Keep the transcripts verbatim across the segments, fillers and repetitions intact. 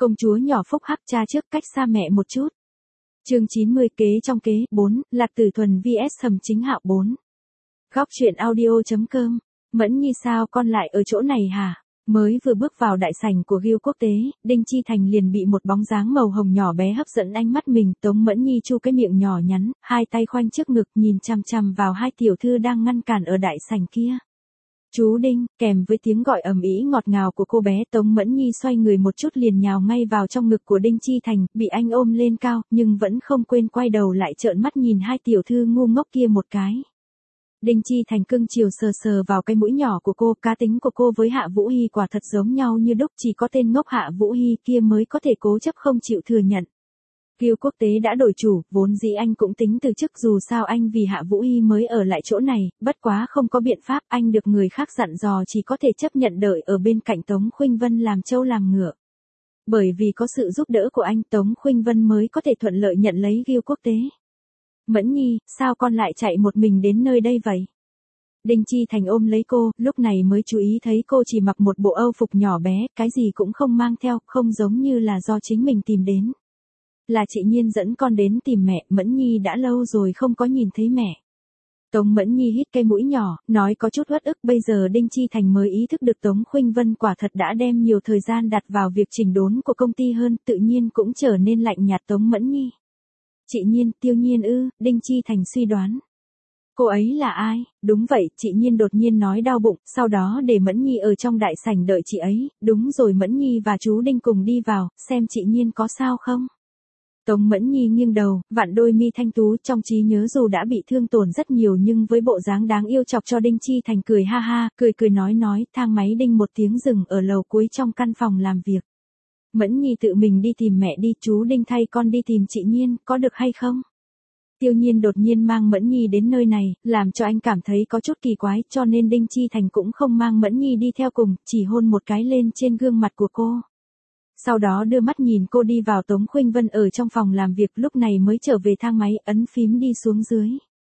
Công chúa nhỏ phúc hắc cha trước cách xa mẹ một chút. Chương chín mươi kế trong kế, bốn, Lạc Tử Thuần vs Thẩm Chính Hạo bốn. Góc truyện audio.com. Mẫn Nhi sao con lại ở chỗ này hả? Mới vừa bước vào đại sảnh của Ghiêu Quốc tế, Đinh Chi Thành liền bị một bóng dáng màu hồng nhỏ bé hấp dẫn ánh mắt mình. Tống Mẫn Nhi chu cái miệng nhỏ nhắn, hai tay khoanh trước ngực nhìn chằm chằm vào hai tiểu thư đang ngăn cản ở đại sảnh kia. Chú Đinh, kèm với tiếng gọi ầm ĩ ngọt ngào của cô bé, Tống Mẫn Nhi xoay người một chút liền nhào ngay vào trong ngực của Đinh Chi Thành, bị anh ôm lên cao, nhưng vẫn không quên quay đầu lại trợn mắt nhìn hai tiểu thư ngu ngốc kia một cái. Đinh Chi Thành cưng chiều sờ sờ vào cái mũi nhỏ của cô, cá tính của cô với Hạ Vũ Hi quả thật giống nhau như đúc, chỉ có tên ngốc Hạ Vũ Hi kia mới có thể cố chấp không chịu thừa nhận. Ghiêu Quốc tế đã đổi chủ, vốn dĩ anh cũng tính từ chức, dù sao anh vì Hạ Vũ Hi mới ở lại chỗ này, bất quá không có biện pháp, anh được người khác dặn dò chỉ có thể chấp nhận đợi ở bên cạnh Tống Khuynh Vân làm trâu làm ngựa. Bởi vì có sự giúp đỡ của anh, Tống Khuynh Vân mới có thể thuận lợi nhận lấy Ghiêu Quốc tế. Mẫn Nhi, sao con lại chạy một mình đến nơi đây vậy? Đinh Chi Thành ôm lấy cô, lúc này mới chú ý thấy cô chỉ mặc một bộ âu phục nhỏ bé, cái gì cũng không mang theo, không giống như là do chính mình tìm đến. Là chị Nhiên dẫn con đến tìm mẹ, Mẫn Nhi đã lâu rồi không có nhìn thấy mẹ. Tống Mẫn Nhi hít cái mũi nhỏ, nói có chút uất ức, bây giờ Đinh Chi Thành mới ý thức được Tống Khuynh Vân quả thật đã đem nhiều thời gian đặt vào việc chỉnh đốn của công ty hơn, tự nhiên cũng trở nên lạnh nhạt. Tống Mẫn Nhi. Chị Nhiên, Tiêu Nhiên ư? Đinh Chi Thành suy đoán. Cô ấy là ai? Đúng vậy, chị Nhiên đột nhiên nói đau bụng, sau đó để Mẫn Nhi ở trong đại sảnh đợi chị ấy, đúng rồi, Mẫn Nhi và chú Đinh cùng đi vào, xem chị Nhiên có sao không? Tống Mẫn Nhi nghiêng đầu, vặn đôi mi thanh tú, trong trí nhớ dù đã bị thương tổn rất nhiều nhưng với bộ dáng đáng yêu chọc cho Đinh Chi Thành cười ha ha, cười cười nói nói, thang máy đinh một tiếng dừng ở lầu cuối trong căn phòng làm việc. Mẫn Nhi tự mình đi tìm mẹ đi, chú Đinh thay con đi tìm chị Nhiên, có được hay không? Tiêu Nhiên đột nhiên mang Mẫn Nhi đến nơi này, làm cho anh cảm thấy có chút kỳ quái, cho nên Đinh Chi Thành cũng không mang Mẫn Nhi đi theo cùng, chỉ hôn một cái lên trên gương mặt của cô. Sau đó đưa mắt nhìn cô đi vào. Tống Khuynh Vân ở trong phòng làm việc lúc này mới trở về thang máy, ấn phím đi xuống dưới.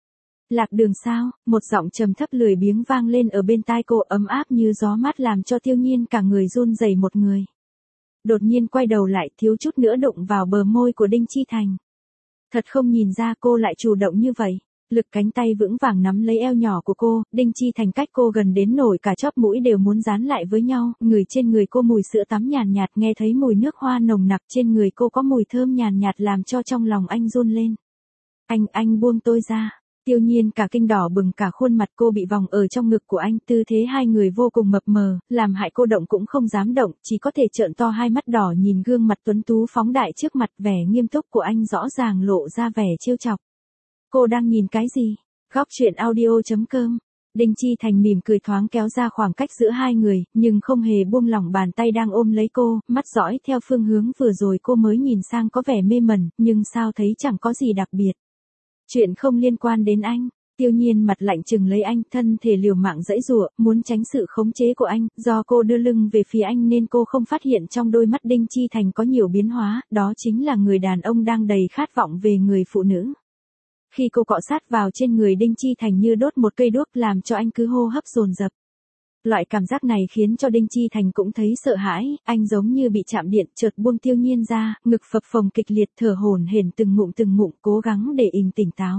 Lạc đường sao? Một giọng trầm thấp lười biếng vang lên ở bên tai cô, ấm áp như gió mát làm cho Tiêu Nhiên cả người run rẩy một người. Đột nhiên quay đầu lại, thiếu chút nữa đụng vào bờ môi của Đinh Chi Thành. Thật không nhìn ra cô lại chủ động như vậy. Lực cánh tay vững vàng nắm lấy eo nhỏ của cô, Đinh Chi Thành cách cô gần đến nổi cả chóp mũi đều muốn dán lại với nhau, người trên người cô mùi sữa tắm nhàn nhạt, nhạt, nghe thấy mùi nước hoa nồng nặc trên người cô có mùi thơm nhàn nhạt, nhạt làm cho trong lòng anh run lên. Anh, anh buông tôi ra. Tiêu Nhiên cả kinh đỏ bừng cả khuôn mặt, cô bị vòng ở trong ngực của anh, tư thế hai người vô cùng mập mờ, làm hại cô động cũng không dám động, chỉ có thể trợn to hai mắt đỏ nhìn gương mặt tuấn tú phóng đại trước mặt, vẻ nghiêm túc của anh rõ ràng lộ ra vẻ trêu chọc. Cô đang nhìn cái gì? Góc truyện audio.com. Đinh Chi Thành mỉm cười thoáng kéo ra khoảng cách giữa hai người, nhưng không hề buông lỏng bàn tay đang ôm lấy cô, mắt dõi theo phương hướng vừa rồi cô mới nhìn sang có vẻ mê mẩn, nhưng sao thấy chẳng có gì đặc biệt. Chuyện không liên quan đến anh. Tiêu Nhiên mặt lạnh chừng lấy anh, thân thể liều mạng giãy giụa, muốn tránh sự khống chế của anh, do cô đưa lưng về phía anh nên cô không phát hiện trong đôi mắt Đinh Chi Thành có nhiều biến hóa, đó chính là người đàn ông đang đầy khát vọng về người phụ nữ. Khi cô cọ sát vào trên người Đinh Chi Thành như đốt một cây đuốc làm cho anh cứ hô hấp dồn dập. Loại cảm giác này khiến cho Đinh Chi Thành cũng thấy sợ hãi, anh giống như bị chạm điện, chợt buông Tiêu Nhiên ra, ngực phập phồng kịch liệt, thở hổn hển từng ngụm từng ngụm, cố gắng để ình tỉnh táo.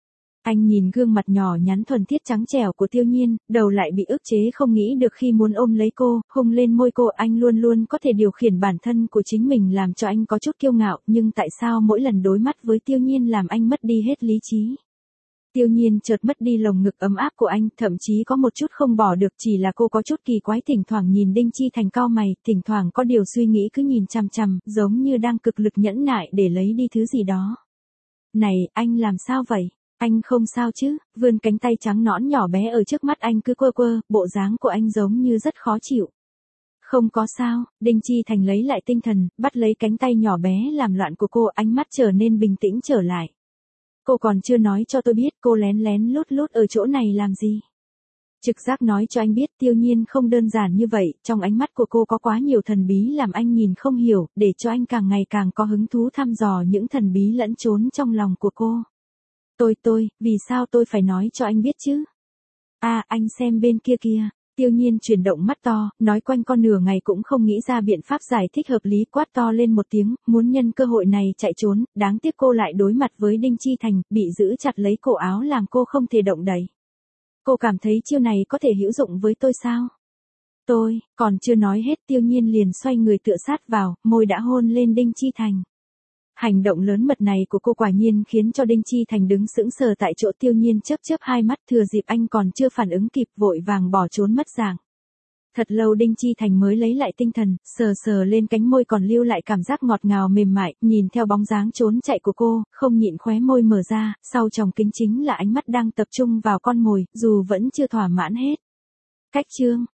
Anh nhìn gương mặt nhỏ nhắn thuần thiết trắng trẻo của Tiêu Nhiên, đầu lại bị ức chế không nghĩ được khi muốn ôm lấy cô, hôn lên môi cô, anh luôn luôn có thể điều khiển bản thân của chính mình làm cho anh có chút kiêu ngạo, nhưng tại sao mỗi lần đối mắt với Tiêu Nhiên làm anh mất đi hết lý trí? Tiêu Nhiên chợt mất đi lồng ngực ấm áp của anh, thậm chí có một chút không bỏ được, chỉ là cô có chút kỳ quái, thỉnh thoảng nhìn Đinh Chi Thành cau mày, thỉnh thoảng có điều suy nghĩ cứ nhìn chằm chằm, giống như đang cực lực nhẫn nại để lấy đi thứ gì đó. Này, anh làm sao vậy? Anh không sao chứ? Vươn cánh tay trắng nõn nhỏ bé ở trước mắt anh cứ quơ quơ, bộ dáng của anh giống như rất khó chịu. Không có sao. Đinh Chi Thành lấy lại tinh thần, bắt lấy cánh tay nhỏ bé làm loạn của cô, ánh mắt trở nên bình tĩnh trở lại. Cô còn chưa nói cho tôi biết cô lén lén lút lút ở chỗ này làm gì. Trực giác nói cho anh biết Tiêu Nhiên không đơn giản như vậy, trong ánh mắt của cô có quá nhiều thần bí làm anh nhìn không hiểu, để cho anh càng ngày càng có hứng thú thăm dò những thần bí lẫn trốn trong lòng của cô. Tôi tôi, vì sao tôi phải nói cho anh biết chứ? À, anh xem bên kia kìa. Tiêu Nhiên chuyển động mắt to, nói quanh con nửa ngày cũng không nghĩ ra biện pháp giải thích hợp lý, quát to lên một tiếng, muốn nhân cơ hội này chạy trốn, đáng tiếc cô lại đối mặt với Đinh Chi Thành, bị giữ chặt lấy cổ áo làm cô không thể động đậy. Cô cảm thấy chiêu này có thể hữu dụng với tôi sao? Tôi, còn chưa nói hết Tiêu Nhiên liền xoay người tựa sát vào, môi đã hôn lên Đinh Chi Thành. Hành động lớn mật này của cô quả nhiên khiến cho Đinh Chi Thành đứng sững sờ tại chỗ. Tiêu Nhiên chớp chớp hai mắt, thừa dịp anh còn chưa phản ứng kịp vội vàng bỏ trốn mất dạng. Thật lâu Đinh Chi Thành mới lấy lại tinh thần, sờ sờ lên cánh môi còn lưu lại cảm giác ngọt ngào mềm mại, nhìn theo bóng dáng trốn chạy của cô, không nhịn khóe môi mở ra, sau tròng kính chính là ánh mắt đang tập trung vào con mồi, dù vẫn chưa thỏa mãn hết. Cách chương